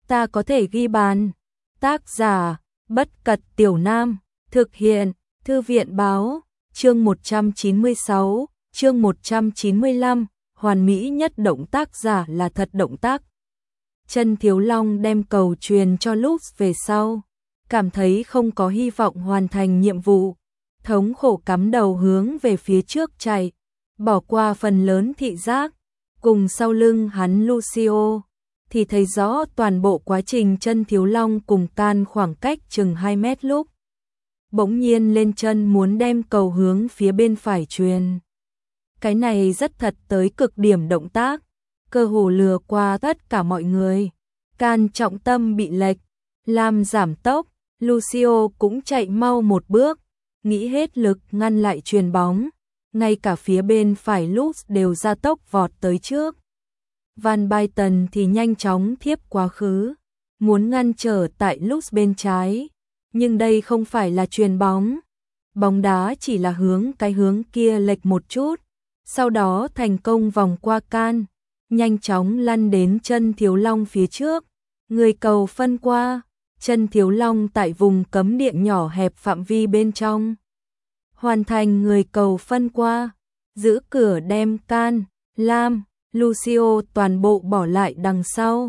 ta có thể ghi bàn. Tác giả, Bất Cật Tiểu Nam, thực hiện, Thư viện báo, chương 196, chương 195, hoàn mỹ nhất động tác giả là thật động tác. Chân Thiếu Long đem cầu truyền cho Lux về sau, cảm thấy không có hy vọng hoàn thành nhiệm vụ, thống khổ cắm đầu hướng về phía trước chạy, bỏ qua phần lớn thị giác, cùng sau lưng hắn Lucio, thì thấy rõ toàn bộ quá trình Chân Thiếu Long cùng Can khoảng cách chừng 2 mét lúc. Bỗng nhiên lên chân muốn đem cầu hướng phía bên phải truyền. Cái này rất thật tới cực điểm động tác, cơ hồ lừa qua tất cả mọi người. Can trọng tâm bị lệch, làm giảm tốc, Lucio cũng chạy mau một bước, nghĩ hết lực ngăn lại chuyền bóng, ngay cả phía bên phải Lux đều ra tốc vọt tới trước. Van Basten thì nhanh chóng thiếp quá khứ, muốn ngăn trở tại Lux bên trái, nhưng đây không phải là chuyền bóng, bóng đá chỉ là hướng cái hướng kia lệch một chút, sau đó thành công vòng qua Can, nhanh chóng lăn đến Chân Thiếu Long phía trước, người cầu phân qua, Chân Thiếu Long tại vùng cấm địa nhỏ hẹp phạm vi bên trong. Hoàn thành người cầu phân qua, giữ cửa đem Can, Lam, Lucio toàn bộ bỏ lại đằng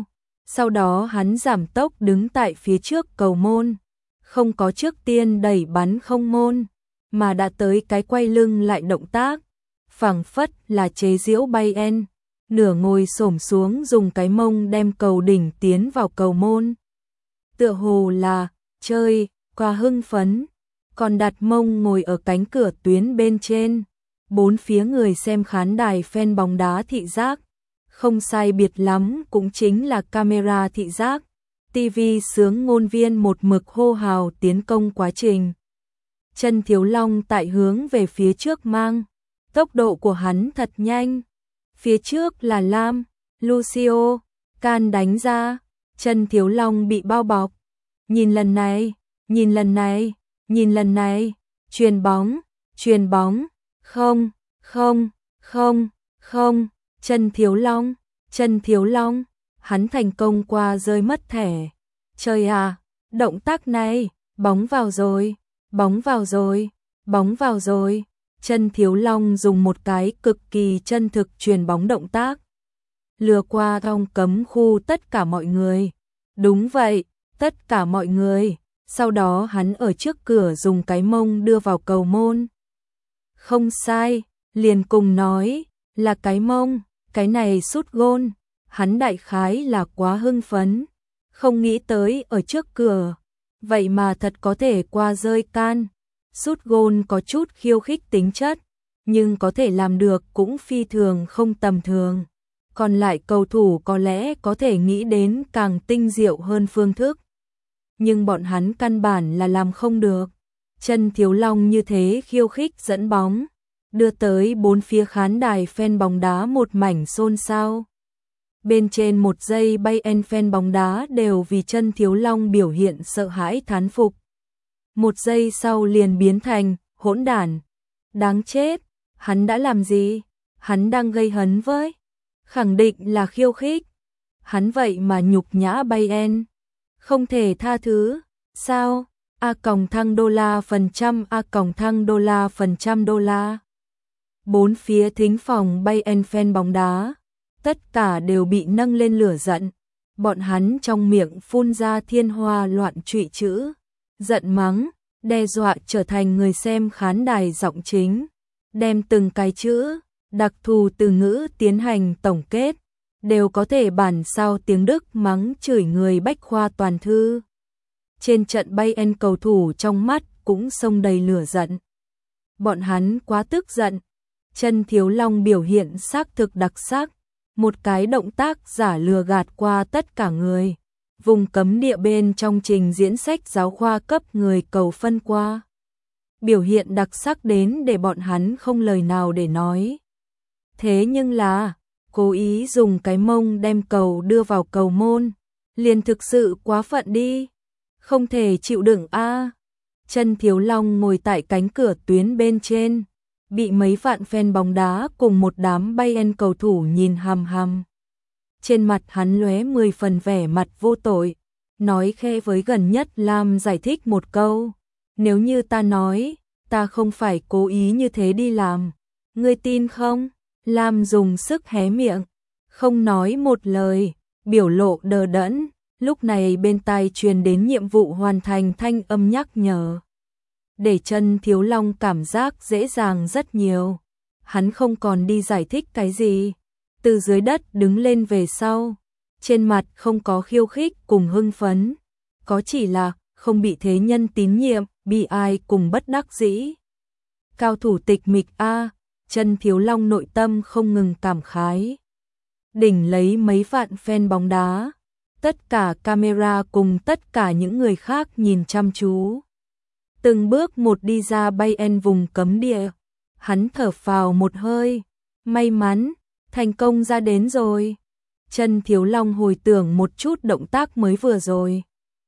sau đó hắn giảm tốc đứng tại phía trước cầu môn, không có trước tiên đẩy bắn không môn, mà đã tới cái quay lưng lại động tác, phảng phất là chế giễu Bayern, nửa ngồi xổm xuống dùng cái mông đem cầu đỉnh tiến vào cầu môn. Tựa hồ là chơi quá hưng phấn, còn đặt mông ngồi ở cánh cửa tuyến bên trên, bốn phía người xem khán đài fan bóng đá thị giác, không sai biệt lắm cũng chính là camera thị giác. TV sướng ngôn viên một mực hô hào tiến công quá trình. Chân Thiếu Long tại hướng về phía trước mang, tốc độ của hắn thật nhanh. Phía trước là Lam, Lucio, Can đánh ra, Chân Thiếu Long bị bao bọc. Nhìn lần này, nhìn lần này, nhìn lần này, chuyền bóng, không, Chân Thiếu Long, hắn thành công qua rơi mất thẻ. Trời à, động tác này, bóng vào rồi. Chân Thiếu Long dùng một cái cực kỳ chân thực chuyền bóng động tác, lừa qua trong cấm khu tất cả mọi người. Đúng vậy, tất cả mọi người. Sau đó hắn ở trước cửa dùng cái mông đưa vào cầu môn. Không sai, liền cùng nói là cái mông, cái này sút gôn. Hắn đại khái là quá hưng phấn, không nghĩ tới ở trước cửa, vậy mà thật có thể qua rơi Can. Sút gôn có chút khiêu khích tính chất, nhưng có thể làm được cũng phi thường không tầm thường. Còn lại cầu thủ có lẽ có thể nghĩ đến càng tinh diệu hơn phương thức, nhưng bọn hắn căn bản là làm không được. Chân Thiếu Long như thế khiêu khích dẫn bóng, đưa tới bốn phía khán đài fan bóng đá một mảnh xôn xao. Bên trên một giây Bayern fan bóng đá đều vì Chân Thiếu Long biểu hiện sợ hãi thán phục. Một giây sau liền biến thành hỗn đản. Đáng chết, hắn đã làm gì? Hắn đang gây hấn với? Khẳng định là khiêu khích. Hắn vậy mà nhục nhã Bayern. Không thể tha thứ. Sao? $. Bốn phía thính phòng Bayern fan bóng đá, tất cả đều bị nâng lên lửa giận. Bọn hắn trong miệng phun ra thiên hoa loạn trụy chữ, giận mắng, đe dọa trở thành người xem khán đài giọng chính, đem từng cái chữ, đặc thù từ ngữ tiến hành tổng kết, đều có thể bản sao tiếng Đức mắng chửi người bách khoa toàn thư. Trên trận Bayern cầu thủ trong mắt cũng xông đầy lửa giận. Bọn hắn quá tức giận. Chân Thiếu Long biểu hiện xác thực đặc sắc, một cái động tác giả lừa gạt qua tất cả người. Vùng cấm địa bên trong trình diễn sách giáo khoa cấp người cầu phân qua. Biểu hiện đặc sắc đến để bọn hắn không lời nào để nói. Thế nhưng là, cố ý dùng cái mông đem cầu đưa vào cầu môn, liền thực sự quá phận đi. Không thể chịu đựng a. Chân Thiếu Long ngồi tại cánh cửa tuyến bên trên, bị mấy vạn fan bóng đá cùng một đám Bayern cầu thủ nhìn hằm hằm. Trên mặt hắn lóe 10 phần vẻ mặt vô tội, nói khe với gần nhất Lam giải thích một câu. Nếu như ta nói, ta không phải cố ý như thế đi làm, ngươi tin không? Lam dùng sức hé miệng, không nói một lời, biểu lộ đờ đẫn. Lúc này bên tai truyền đến nhiệm vụ hoàn thành thanh âm nhắc nhở. Để Chân Thiếu Long cảm giác dễ dàng rất nhiều. Hắn không còn đi giải thích cái gì. Từ dưới đất đứng lên về sau. Trên mặt không có khiêu khích cùng hưng phấn. Có chỉ là không bị thế nhân tín nhiệm, bi ai cùng bất đắc dĩ. Cao thủ tịch mịch a, Chân Thiếu Long nội tâm không ngừng cảm khái. Đỉnh lấy mấy vạn fan bóng đá. Tất cả camera cùng tất cả những người khác nhìn chăm chú. Từng bước một đi ra Bayern vùng cấm địa. Hắn thở phào một hơi. May mắn, thành công ra đến rồi. Chân Thiếu Long hồi tưởng một chút động tác mới vừa rồi.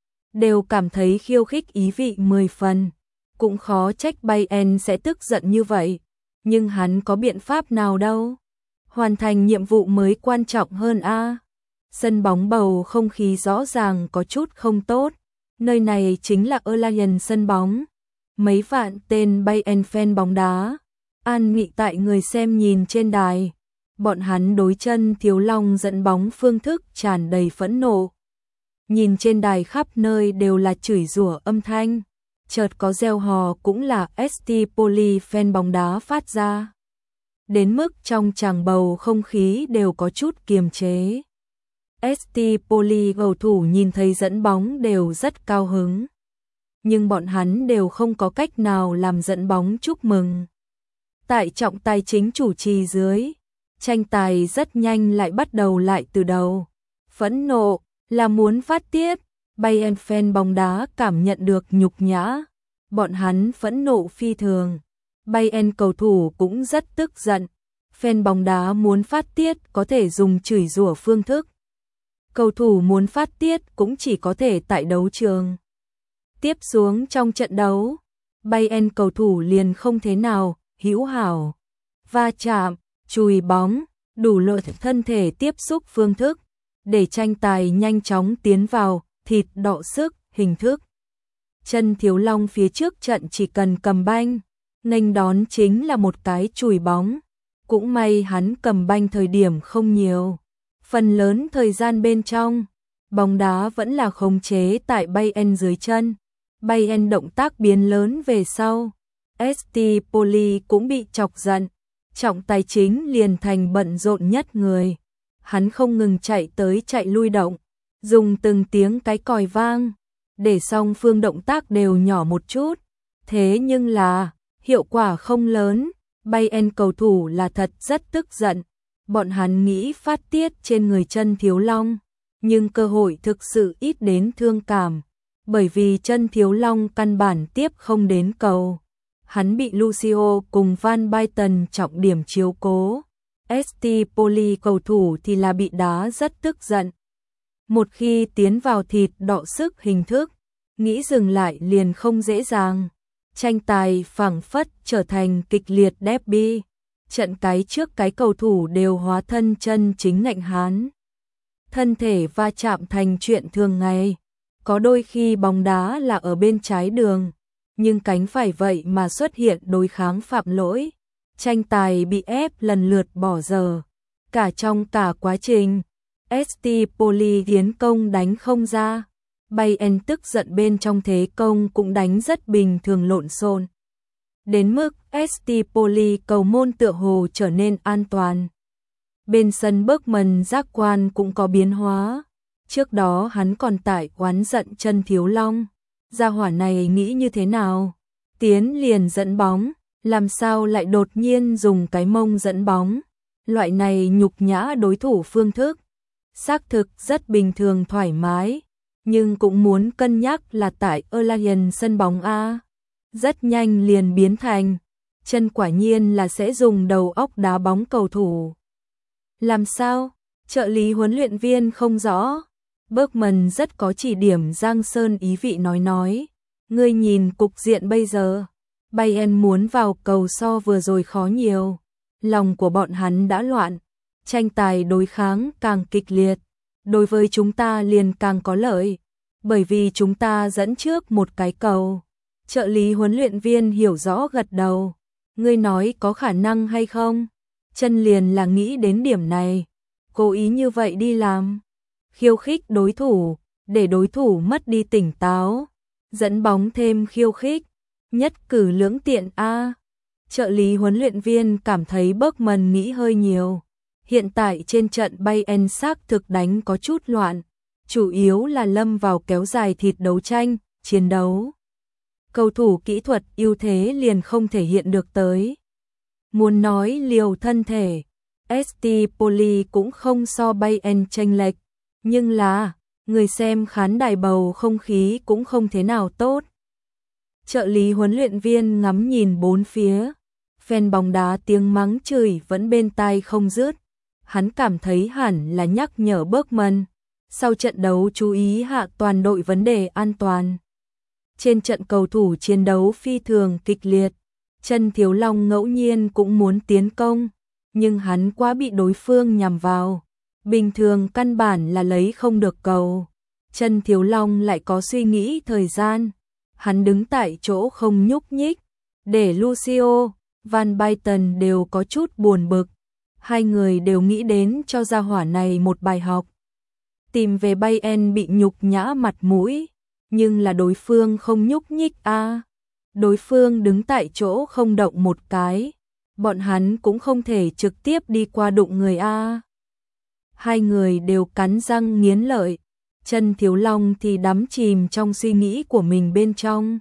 Đều cảm thấy khiêu khích ý vị 10 phần. Cũng khó trách Bayern sẽ tức giận như vậy. Nhưng hắn có biện pháp nào đâu. Hoàn thành nhiệm vụ mới quan trọng hơn a. Sân bóng bầu không khí rõ ràng có chút không tốt. Nơi này chính là Allianz sân bóng. Mấy vạn tên Bayern fan bóng đá. An nghị tại người xem nhìn trên đài. Bọn hắn đối Chân Thiếu Long dẫn bóng phương thức tràn đầy phẫn nộ. Nhìn trên đài khắp nơi đều là chửi rủa âm thanh. Chợt có reo hò cũng là ST Poli fan bóng đá phát ra. Đến mức trong tràng bầu không khí đều có chút kiềm chế. ST Poli cầu thủ nhìn thấy dẫn bóng đều rất cao hứng. Nhưng bọn hắn đều không có cách nào làm dẫn bóng chúc mừng. Tại trọng tài chính chủ trì dưới, tranh tài rất nhanh lại bắt đầu lại từ đầu. Phẫn nộ là muốn phát tiết, Bayern fan bóng đá cảm nhận được nhục nhã. Bọn hắn phẫn nộ phi thường. Bayern cầu thủ cũng rất tức giận. Fan bóng đá muốn phát tiết có thể dùng chửi rủa phương thức. Cầu thủ muốn phát tiết cũng chỉ có thể tại đấu trường. Tiếp xuống trong trận đấu, Bayern cầu thủ liền không thế nào hữu hảo, va chạm, chùi bóng, đủ loại thân thể tiếp xúc phương thức, để tranh tài nhanh chóng tiến vào thịt đọ sức hình thức. Chân Thiếu Long phía trước trận chỉ cần cầm banh, nghênh đón chính là một cái chùi bóng. Cũng may hắn cầm banh thời điểm không nhiều. Phần lớn thời gian bên trong, bóng đá vẫn là khống chế tại Bayern dưới chân. Bayern động tác biến lớn về sau. ST Poli cũng bị chọc giận. Trọng tài chính liền thành bận rộn nhất người. Hắn không ngừng chạy tới chạy lui động, dùng từng tiếng cái còi vang, để song phương động tác đều nhỏ một chút. Thế nhưng là, hiệu quả không lớn. Bayern cầu thủ là thật rất tức giận. Bọn hắn nghĩ phát tiết trên người Chân Thiếu Long, nhưng cơ hội thực sự ít đến thương cảm, bởi vì Chân Thiếu Long căn bản tiếp không đến cầu. Hắn bị Lucio cùng Van Basten trọng điểm chiếu cố. ST Poli cầu thủ thì là bị đá rất tức giận. Một khi tiến vào thịt đọ sức hình thức, nghĩ dừng lại liền không dễ dàng. Tranh tài phảng phất trở thành kịch liệt derby. Trận cái trước cái cầu thủ đều hóa thân chân chính ngạnh hán. Thân thể va chạm thành chuyện thường ngày. Có đôi khi bóng đá là ở bên trái đường, nhưng cánh phải vậy mà xuất hiện đối kháng phạm lỗi. Tranh tài bị ép lần lượt bỏ giờ. Cả trong cả quá trình, ST Poli tiến công đánh không ra. Bayern tức giận bên trong thế công cũng đánh rất bình thường lộn xộn. Đến mức ST Poli cầu môn tựa hồ trở nên an toàn. Bên sân Bergman giác quan cũng có biến hóa. Trước đó hắn còn tại oán giận Chân Thiếu Long. Gia hỏa này nghĩ như thế nào? Tiến liền dẫn bóng, làm sao lại đột nhiên dùng cái mông dẫn bóng? Loại này nhục nhã đối thủ phương thức. Xác thực rất bình thường thoải mái, nhưng cũng muốn cân nhắc là tại Allianz sân bóng A. Rất nhanh liền biến thành, Chân quả nhiên là sẽ dùng đầu óc đá bóng cầu thủ. Làm sao? Trợ lý huấn luyện viên không rõ. Bergman rất có chỉ điểm Giang Sơn ý vị nói. Ngươi nhìn cục diện bây giờ. Bayern muốn vào cầu so vừa rồi khó nhiều. Lòng của bọn hắn đã loạn. tranh tài đối kháng càng kịch liệt, đối với chúng ta liền càng có lợi, bởi vì chúng ta dẫn trước một cái cầu. Trợ lý huấn luyện viên hiểu rõ gật đầu. Ngươi nói có khả năng hay không? Chân liền là nghĩ đến điểm này, cố ý như vậy đi làm, khiêu khích đối thủ, để đối thủ mất đi tỉnh táo, dẫn bóng thêm khiêu khích, nhất cử lưỡng tiện a. Trợ lý huấn luyện viên cảm thấy Bergman nghĩ hơi nhiều. Hiện tại trên trận Bayern xác thực đánh có chút loạn, chủ yếu là lâm vào kéo dài thịt đấu tranh, chiến đấu. Cầu thủ kỹ thuật ưu thế liền không thể hiện được tới. Muốn nói liều thân thể, ST Poli cũng không so Bayern chênh lệch, nhưng là, người xem khán đài bầu không khí cũng không thế nào tốt. Trợ lý huấn luyện viên ngắm nhìn bốn phía, fan bóng đá tiếng mắng chửi vẫn bên tai không dứt. Hắn cảm thấy hẳn là nhắc nhở Bergman, sau trận đấu chú ý hạ toàn đội vấn đề an toàn. Trên trận cầu thủ chiến đấu phi thường kịch liệt, Trần Thiếu Long ngẫu nhiên cũng muốn tiến công, nhưng hắn quá bị đối phương nhằm vào, bình thường căn bản là lấy không được cầu. Trần Thiếu Long lại có suy nghĩ thời gian, hắn đứng tại chỗ không nhúc nhích, để Lucio, Van Basten đều có chút buồn bực. Hai người đều nghĩ đến cho gia hỏa này một bài học. Tìm về Bayern bị nhục nhã mặt mũi, nhưng là đối phương không nhúc nhích a. Đối phương đứng tại chỗ không động một cái, bọn hắn cũng không thể trực tiếp đi qua đụng người a. Hai người đều cắn răng nghiến lợi, Trần Thiếu Long thì đắm chìm trong suy nghĩ của mình bên trong.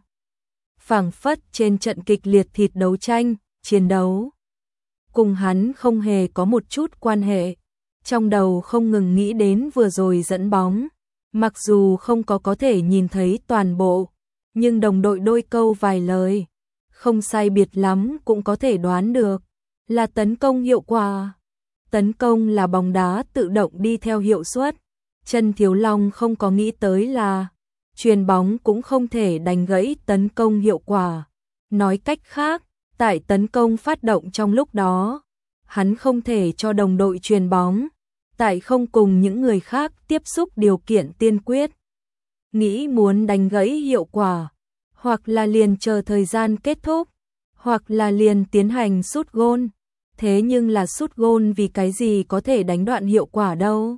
Phảng phất trên trận kịch liệt thịt đấu tranh, chiến đấu cùng hắn không hề có một chút quan hệ, trong đầu không ngừng nghĩ đến vừa rồi dẫn bóng, mặc dù không có thể nhìn thấy toàn bộ, nhưng đồng đội đôi câu vài lời, không sai biệt lắm cũng có thể đoán được, là tấn công hiệu quả. Tấn công là bóng đá tự động đi theo hiệu suất, Trần Thiếu Long không có nghĩ tới là, chuyền bóng cũng không thể đánh gãy tấn công hiệu quả. Nói cách khác, tại tấn công phát động trong lúc đó, hắn không thể cho đồng đội chuyền bóng, tại không cùng những người khác tiếp xúc điều kiện tiên quyết. Nghĩ muốn đánh gãy hiệu quả, hoặc là liền chờ thời gian kết thúc, hoặc là liền tiến hành sút gôn. Thế nhưng là sút gôn vì cái gì có thể đánh đoạn hiệu quả đâu?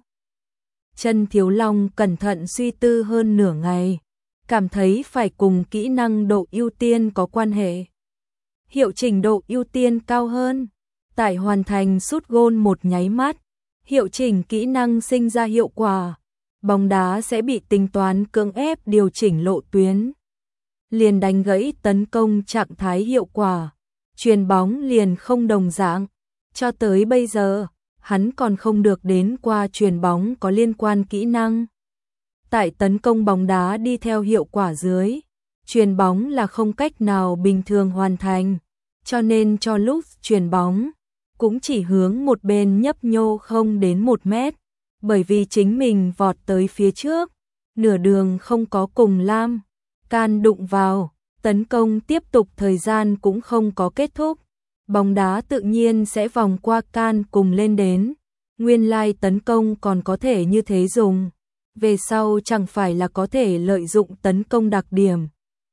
Trần Thiếu Long cẩn thận suy tư hơn nửa ngày, cảm thấy phải cùng kỹ năng độ ưu tiên có quan hệ. Hiệu chỉnh độ ưu tiên cao hơn, tại hoàn thành sút gôn một nháy mắt, hiệu chỉnh kỹ năng sinh ra hiệu quả, bóng đá sẽ bị tính toán cưỡng ép điều chỉnh lộ tuyến. Liền đánh gãy tấn công trạng thái hiệu quả, chuyền bóng liền không đồng dạng. Cho tới bây giờ, hắn còn không được đến qua chuyền bóng có liên quan kỹ năng. Tại tấn công bóng đá đi theo hiệu quả dưới, chuyền bóng là không cách nào bình thường hoàn thành, cho nên cho lúc chuyền bóng cũng chỉ hướng một bên nhấp nhô không đến 1 mét, bởi vì chính mình vọt tới phía trước, nửa đường không có cùng Lam Can đụng vào, tấn công tiếp tục thời gian cũng không có kết thúc, bóng đá tự nhiên sẽ vòng qua Can cùng lên đến. Nguyên lai tấn công còn có thể như thế dùng, về sau chẳng phải là có thể lợi dụng tấn công đặc điểm,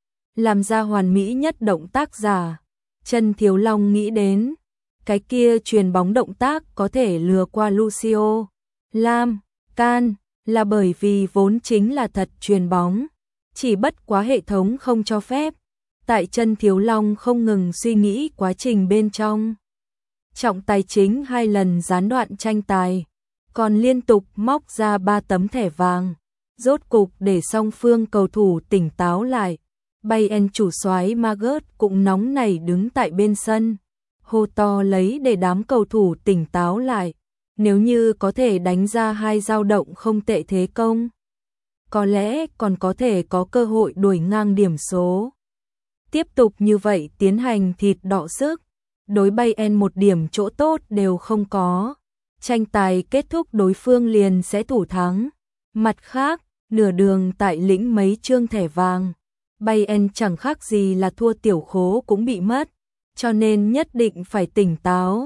làm ra hoàn mỹ nhất động tác giả. Trần Thiếu Long nghĩ đến, cái kia chuyền bóng động tác có thể lừa qua Lucio, Lam Can, là bởi vì vốn chính là thật chuyền bóng, chỉ bất quá hệ thống không cho phép. Tại Trần Thiếu Long không ngừng suy nghĩ quá trình bên trong, trọng tài chính 2 lần gián đoạn tranh tài, còn liên tục móc ra 3 tấm thẻ vàng, rốt cục để song phương cầu thủ tỉnh táo lại. Bayern chủ soái Magath cũng nóng nảy đứng tại bên sân, hô to lấy để đám cầu thủ tỉnh táo lại, nếu như có thể đánh ra 2 dao động không tệ thế công, có lẽ còn có thể có cơ hội đuổi ngang điểm số. Tiếp tục như vậy tiến hành thịt đọ sức, đối Bayern một điểm chỗ tốt đều không có. Tranh tài kết thúc đối phương liền sẽ thủ thắng. Mặt khác, nửa đường tại lĩnh mấy chương thẻ vàng, Bayern chẳng khác gì là thua tiểu khố cũng bị mất, cho nên nhất định phải tỉnh táo.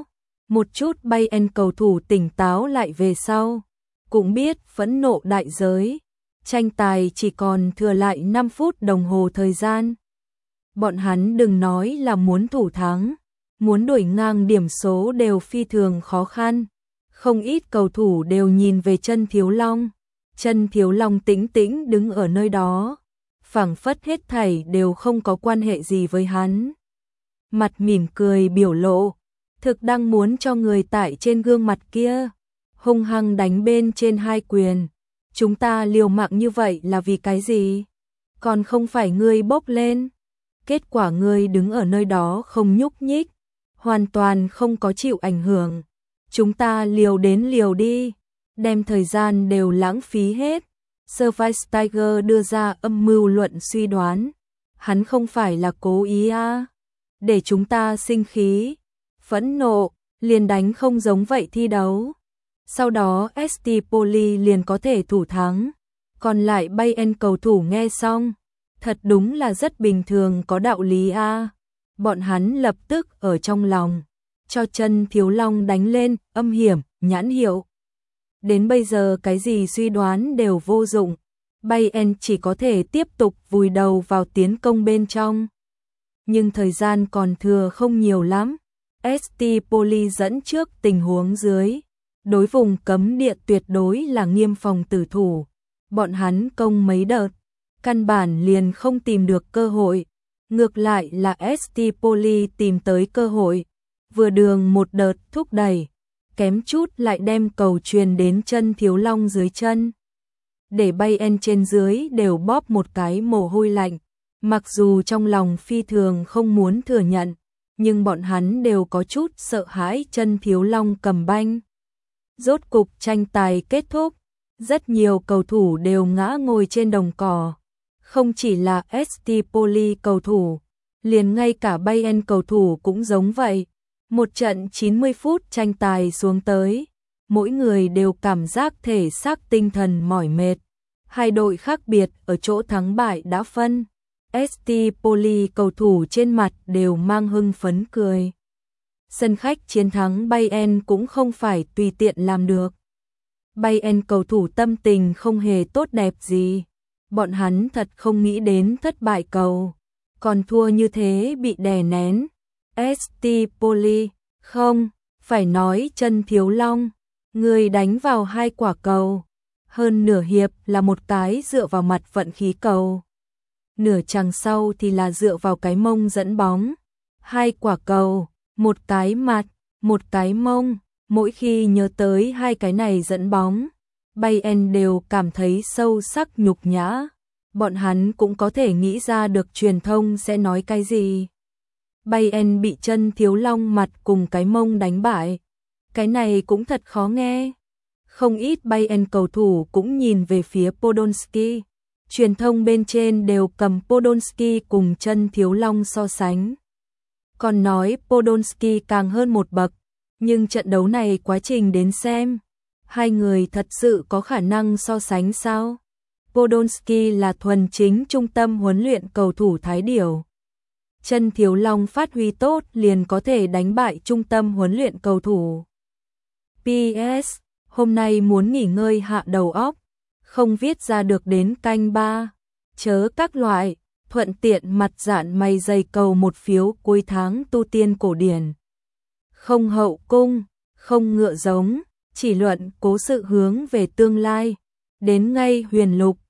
Một chút Bayern cầu thủ tỉnh táo lại về sau, cũng biết phẫn nộ đại giới. Tranh tài chỉ còn thừa lại 5 phút đồng hồ thời gian. Bọn hắn đừng nói là muốn thủ thắng, muốn đuổi ngang điểm số đều phi thường khó khăn. Không ít cầu thủ đều nhìn về Chân Thiếu Long. Chân Thiếu Long tĩnh tĩnh đứng ở nơi đó, phảng phất hết thảy đều không có quan hệ gì với hắn. Mặt mỉm cười biểu lộ, thực đang muốn cho người tại trên gương mặt kia hung hăng đánh bên trên 2 quyền. Chúng ta liều mạng như vậy là vì cái gì? Còn không phải ngươi bốc lên. Kết quả ngươi đứng ở nơi đó không nhúc nhích, hoàn toàn không có chịu ảnh hưởng. Chúng ta liều đến liều đi, đem thời gian đều lãng phí hết. Schweinsteiger đưa ra âm mưu luận suy đoán. Hắn không phải là cố ý à? Để chúng ta sinh khí, phẫn nộ, liền đánh không giống vậy thi đấu. Sau đó ST Poli liền có thể thủ thắng. Còn lại Bayern cầu thủ nghe xong, thật đúng là rất bình thường, có đạo lý a. Bọn hắn lập tức ở trong lòng cho Chân Thiếu Long đánh lên âm hiểm nhãn hiệu. Đến bây giờ cái gì suy đoán đều vô dụng. Bayern chỉ có thể tiếp tục vùi đầu vào tiến công bên trong. Nhưng thời gian còn thừa không nhiều lắm. ST Poli dẫn trước tình huống dưới. Đối vùng cấm địa tuyệt đối là nghiêm phòng tử thủ. Bọn hắn công mấy đợt, căn bản liền không tìm được cơ hội. Ngược lại là ST Poli tìm tới cơ hội. Vừa đường một đợt thúc đẩy, kém chút lại đem cầu truyền đến Chân Thiếu Long dưới chân. Để Bayern trên dưới đều bóp một cái mồ hôi lạnh. Mặc dù trong lòng phi thường không muốn thừa nhận, nhưng bọn hắn đều có chút sợ hãi Chân Thiếu Long cầm banh. Rốt cục tranh tài kết thúc, rất nhiều cầu thủ đều ngã ngồi trên đồng cỏ. Không chỉ là ST Poli cầu thủ, liền ngay cả Bayern cầu thủ cũng giống vậy. Một trận 90 phút tranh tài xuống tới, mỗi người đều cảm giác thể xác tinh thần mỏi mệt. Hai đội khác biệt ở chỗ thắng bại đã phân. ST Poli cầu thủ trên mặt đều mang hưng phấn cười. Sân khách chiến thắng Bayern cũng không phải tùy tiện làm được. Bayern cầu thủ tâm tình không hề tốt đẹp gì. Bọn hắn thật không nghĩ đến thất bại cầu. Còn thua như thế bị đè nén. ST Poli, không, phải nói Chân Thiếu Long. Người đánh vào 2 quả cầu. Hơn nửa hiệp là một cái dựa vào mặt vận khí cầu. Nửa chặng sau thì là dựa vào cái mông dẫn bóng. 2 quả cầu, một cái mặt, một cái mông. Mỗi khi nhớ tới 2 cái này dẫn bóng, Bayern đều cảm thấy sâu sắc nhục nhã. Bọn hắn cũng có thể nghĩ ra được truyền thông sẽ nói cái gì. Bayern bị Chân Thiếu Long mặt cùng cái mông đánh bại. Cái này cũng thật khó nghe. Không ít Bayern cầu thủ cũng nhìn về phía Podolski. Truyền thông bên trên đều cầm Podolski cùng Chân Thiếu Long so sánh. Còn nói Podolski càng hơn một bậc. Nhưng trận đấu này quá trình đến xem, hai người thật sự có khả năng so sánh sao? Podolski là thuần chính trung tâm huấn luyện cầu thủ Thái Điểu. Chân Thiếu Long phát huy tốt liền có thể đánh bại trung tâm huấn luyện cầu thủ. PS, hôm nay muốn nghỉ ngơi hạ đầu óc, không viết ra được đến canh 3. Chớ các loại, thuận tiện mặt dạn mày dày cầu một phiếu cuối tháng tu tiên cổ điển. Không hậu cung, không ngựa giống, chỉ luận cố sự hướng về tương lai. Đến ngay huyền lục,